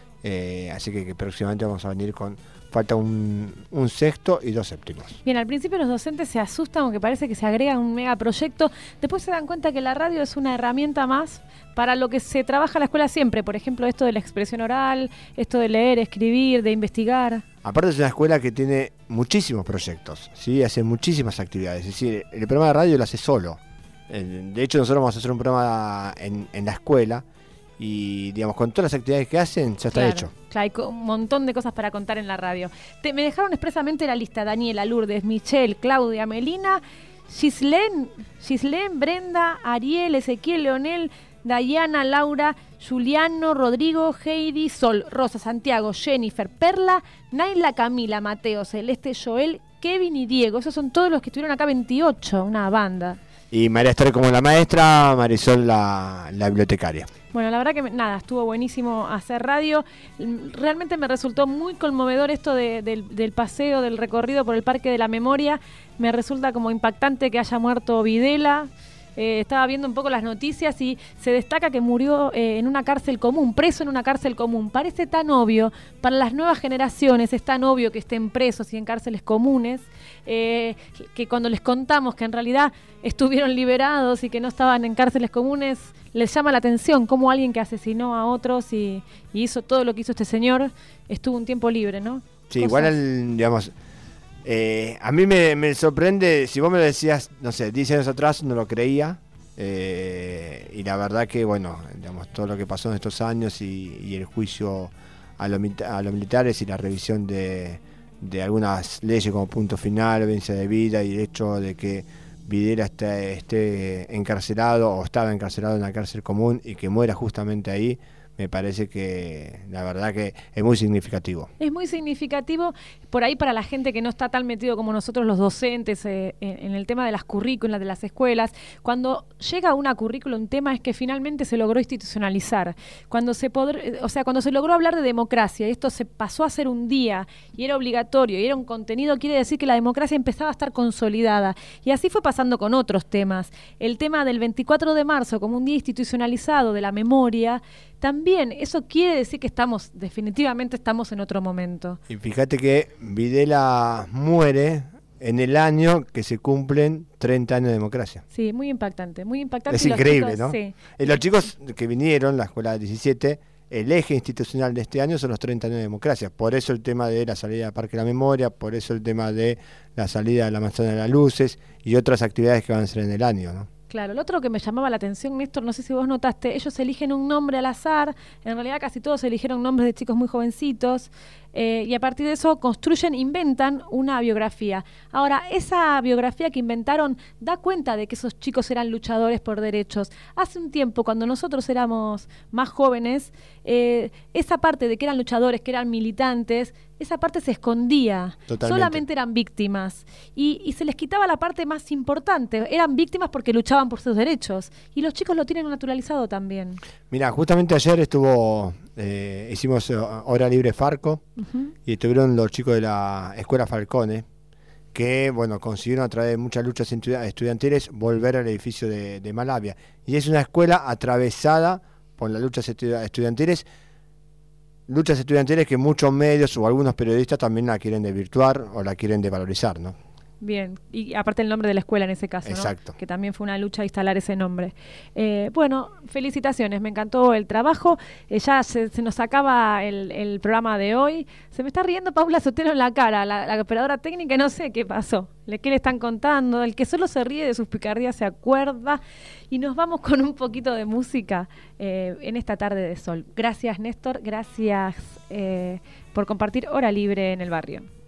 Así que próximamente vamos a venir con... Falta un 6º y 2 séptimos. Bien, al principio los docentes se asustan porque parece que se agrega un megaproyecto. Después se dan cuenta que la radio es una herramienta más para lo que se trabaja en la escuela siempre. Por ejemplo, esto de la expresión oral, esto de leer, escribir, de investigar. Aparte es una escuela que tiene muchísimos proyectos, ¿sí? Hace muchísimas actividades. Es decir, el programa de radio lo hace solo. De hecho, nosotros vamos a hacer un programa en la escuela. Y, digamos, con todas las actividades que hacen, ya está hecho. Claro, hay un montón de cosas para contar en la radio. Me dejaron expresamente la lista: Daniela, Lourdes, Michelle, Claudia, Melina, Gislén, Brenda, Ariel, Ezequiel, Leonel, Dayana, Laura, Juliano, Rodrigo, Heidi, Sol, Rosa, Santiago, Jennifer, Perla, Naila, Camila, Mateo, Celeste, Joel, Kevin y Diego. Esos son todos los que estuvieron acá, 28, una banda. Y María Esther como la maestra, Marisol la bibliotecaria. Bueno, la verdad que estuvo buenísimo hacer radio. Realmente me resultó muy conmovedor esto del paseo, del recorrido por el Parque de la Memoria. Me resulta como impactante que haya muerto Videla. Estaba viendo un poco las noticias y se destaca que murió en una cárcel común, preso en una cárcel común. Parece tan obvio, para las nuevas generaciones es tan obvio que estén presos y en cárceles comunes, que cuando les contamos que en realidad estuvieron liberados y que no estaban en cárceles comunes, les llama la atención cómo alguien que asesinó a otros y hizo todo lo que hizo este señor estuvo un tiempo libre, ¿no? Sí, igual, digamos... a mí me sorprende, si vos me lo decías, no sé, 10 años atrás no lo creía, y la verdad que, bueno, digamos, todo lo que pasó en estos años y el juicio a los militares y la revisión de algunas leyes como punto final, vencia de vida y el hecho de que Videla esté encarcelado o estaba encarcelado en la cárcel común y que muera justamente ahí, me parece que la verdad que es muy significativo. Es muy significativo por ahí para la gente que no está tan metido como nosotros los docentes en el tema de las currículas, de las escuelas. Cuando llega una currícula, un tema es que finalmente se logró institucionalizar. Cuando se logró hablar de democracia y esto se pasó a ser un día y era obligatorio y era un contenido, quiere decir que la democracia empezaba a estar consolidada. Y así fue pasando con otros temas. El tema del 24 de marzo como un día institucionalizado de la memoria, también eso quiere decir que definitivamente estamos en otro momento. Y fíjate que Videla muere en el año que se cumplen 30 años de democracia. Sí, muy impactante, muy impactante. Es increíble, chicos, ¿no? Sí. Los chicos que vinieron, la escuela 17, el eje institucional de este año son los 30 años de democracia. Por eso el tema de la salida del Parque de la Memoria, por eso el tema de la salida de la Manzana de las Luces y otras actividades que van a ser en el año, ¿no? Claro, lo otro que me llamaba la atención, Néstor, no sé si vos notaste, ellos eligen un nombre al azar, en realidad casi todos eligieron nombres de chicos muy jovencitos, y a partir de eso inventan una biografía. Ahora, esa biografía que inventaron da cuenta de que esos chicos eran luchadores por derechos. Hace un tiempo, cuando nosotros éramos más jóvenes, esa parte de que eran luchadores, que eran militantes, esa parte se escondía. Totalmente. Solamente eran víctimas. Y se les quitaba la parte más importante. Eran víctimas porque luchaban por sus derechos. Y los chicos lo tienen naturalizado también. Mira, justamente ayer hicimos Hora Libre Farco, y estuvieron los chicos de la Escuela Falcone, que, bueno, consiguieron a través de muchas luchas estudiantiles volver al edificio de Malavia. Y es una escuela atravesada por las luchas estudiantiles que muchos medios o algunos periodistas también la quieren desvirtuar o la quieren devalorizar, ¿no? Bien, y aparte el nombre de la escuela en ese caso, ¿no? Exacto. Que también fue una lucha instalar ese nombre. Bueno, felicitaciones, me encantó el trabajo. Ya se nos acaba el programa de hoy. Se me está riendo Paula Sotelo en la cara, la operadora técnica, no sé qué pasó. ¿Qué le están contando? El que solo se ríe de sus picardías se acuerda. Y nos vamos con un poquito de música en esta tarde de sol. Gracias, Néstor. Gracias por compartir Hora Libre en el barrio.